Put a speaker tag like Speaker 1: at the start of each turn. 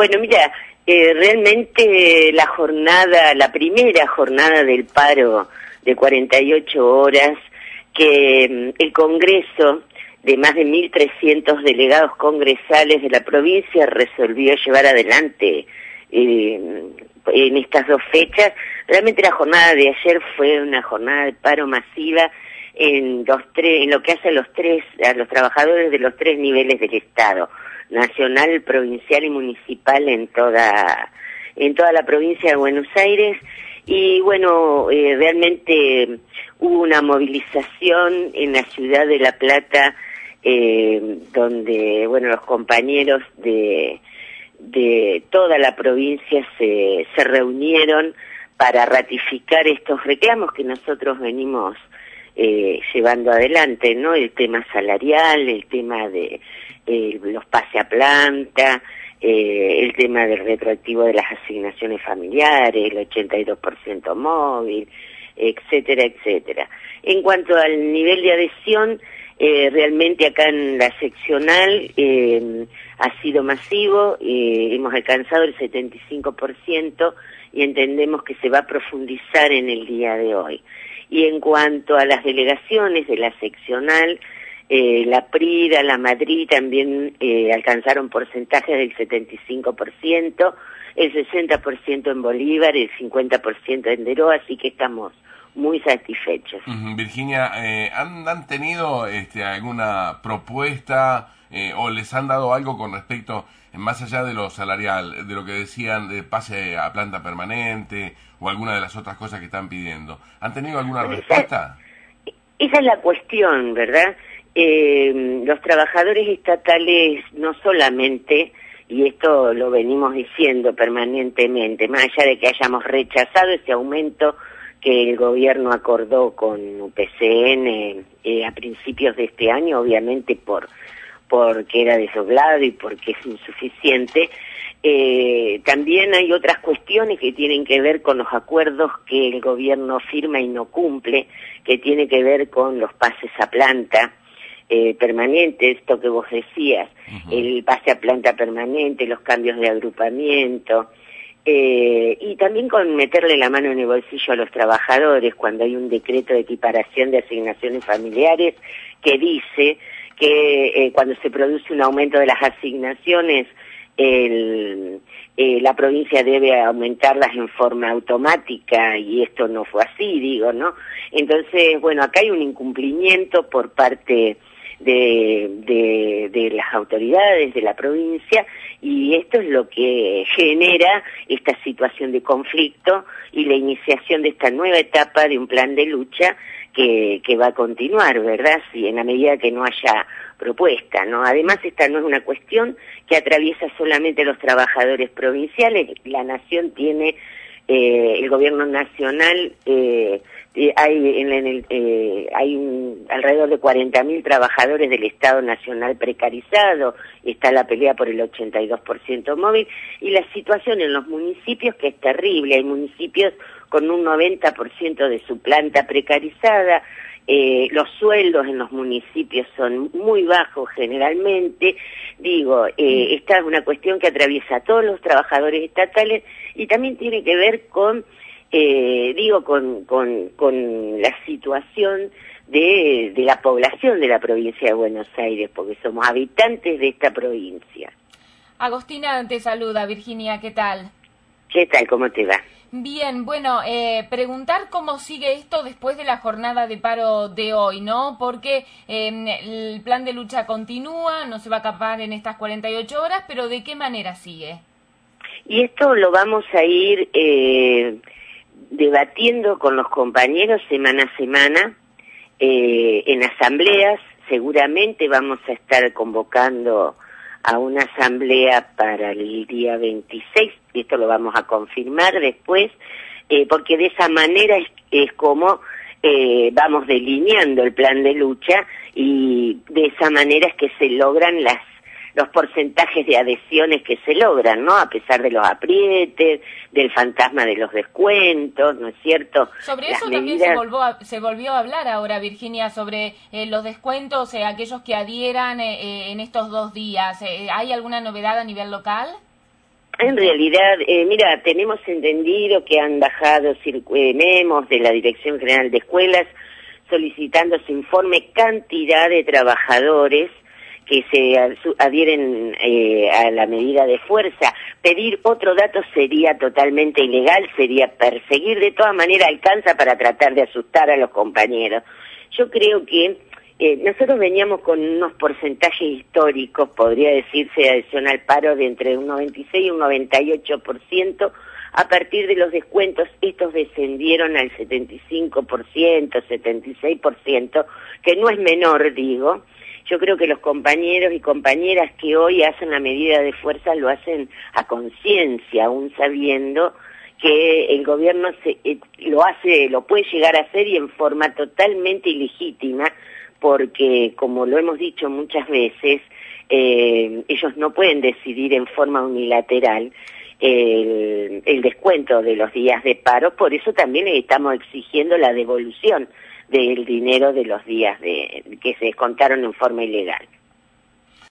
Speaker 1: Bueno, mira, realmente la primera jornada del paro de 48 horas, que el Congreso de más de 1.300 delegados congresales de la provincia resolvió llevar adelante en estas dos fechas. Realmente la jornada de ayer fue una jornada de paro masiva en lo que hace a los trabajadores de los tres niveles del Estado, nacional, provincial y municipal en toda la provincia de Buenos Aires. Y bueno, realmente hubo una movilización en la ciudad de La Plata, donde bueno, los compañeros de toda la provincia se reunieron para ratificar estos reclamos que nosotros venimos llevando adelante, ¿no? El tema salarial, el tema de los pase a planta, el tema del retroactivo de las asignaciones familiares, el 82% móvil, etcétera, etcétera. En cuanto al nivel de adhesión, realmente acá en la seccional ha sido masivo, hemos alcanzado el 75% y entendemos que se va a profundizar en el día de hoy. Y en cuanto a las delegaciones de la seccional, la Prida, la Madrid también alcanzaron porcentajes del 75%, el 60% en Bolívar, el 50% en Deró, así que estamos muy satisfechos.
Speaker 2: Virginia, ¿han tenido alguna propuesta o les han dado algo con respecto, más allá de lo salarial, de lo que decían de pase a planta permanente o alguna de las otras cosas que están pidiendo? ¿Han tenido alguna respuesta?
Speaker 1: Esa es la cuestión, ¿verdad? Los trabajadores estatales no solamente, y esto lo venimos diciendo permanentemente, más allá de que hayamos rechazado ese aumento que el gobierno acordó con UPCN a principios de este año, obviamente porque era desdoblado y porque es insuficiente. También hay otras cuestiones que tienen que ver con los acuerdos que el gobierno firma y no cumple, que tiene que ver con los pases a planta permanente, esto que vos decías, el pase a planta permanente, los cambios de agrupamiento, y también con meterle la mano en el bolsillo a los trabajadores cuando hay un decreto de equiparación de asignaciones familiares que dice que cuando se produce un aumento de las asignaciones, la provincia debe aumentarlas en forma automática, y esto no fue así, digo, ¿no? Entonces, bueno, acá hay un incumplimiento por parte de las autoridades de la provincia, y esto es lo que genera esta situación de conflicto y la iniciación de esta nueva etapa de un plan de lucha que va a continuar, ¿verdad? Si en la medida que no haya propuesta, ¿no? Además, esta no es una cuestión que atraviesa solamente a los trabajadores provinciales. La nación tiene, el gobierno nacional, hay alrededor de 40.000 trabajadores del Estado Nacional precarizado, está la pelea por el 82% móvil, y la situación en los municipios que es terrible. Hay municipios con un 90% de su planta precarizada, los sueldos en los municipios son muy bajos generalmente. Digo, esta es una cuestión que atraviesa a todos los trabajadores estatales y también tiene que ver con con la situación de la población de la provincia de Buenos Aires, porque somos habitantes de esta provincia.
Speaker 3: Agostina te saluda. Virginia, ¿qué tal?
Speaker 1: ¿Qué tal? ¿Cómo te va?
Speaker 3: Bien, bueno, preguntar cómo sigue esto después de la jornada de paro de hoy, ¿no? Porque el plan de lucha continúa, no se va a acabar en estas 48 horas, pero ¿de qué manera sigue?
Speaker 1: Y esto lo vamos a ir debatiendo con los compañeros semana a semana, en asambleas. Seguramente vamos a estar convocando a una asamblea para el día 26, y esto lo vamos a confirmar después, porque de esa manera es como vamos delineando el plan de lucha, y de esa manera es que se logran los porcentajes de adhesiones que se logran, ¿no? A pesar de los aprietes, del fantasma de los descuentos, ¿no es cierto?
Speaker 3: Sobre eso también se volvió a hablar ahora, Virginia, sobre los descuentos, aquellos que adhieran en estos 2 días. ¿Hay alguna novedad a nivel local?
Speaker 1: En realidad, mira, tenemos entendido que han bajado memos de la Dirección General de Escuelas solicitando su informe cantidad de trabajadores que se adhieren a la medida de fuerza. Pedir otro dato sería totalmente ilegal, sería perseguir, de todas maneras alcanza para tratar de asustar a los compañeros. Yo creo que nosotros veníamos con unos porcentajes históricos, podría decirse, de adhesión al paro de entre un 96 y un 98%. A partir de los descuentos, estos descendieron al 75%, 76%, que no es menor, digo. Yo creo que los compañeros y compañeras que hoy hacen la medida de fuerza lo hacen a conciencia, aún sabiendo que el gobierno lo puede llegar a hacer y en forma totalmente ilegítima, porque, como lo hemos dicho muchas veces, ellos no pueden decidir en forma unilateral el descuento de los días de paro, por eso también estamos exigiendo la devolución del dinero de los días que se descontaron en forma ilegal.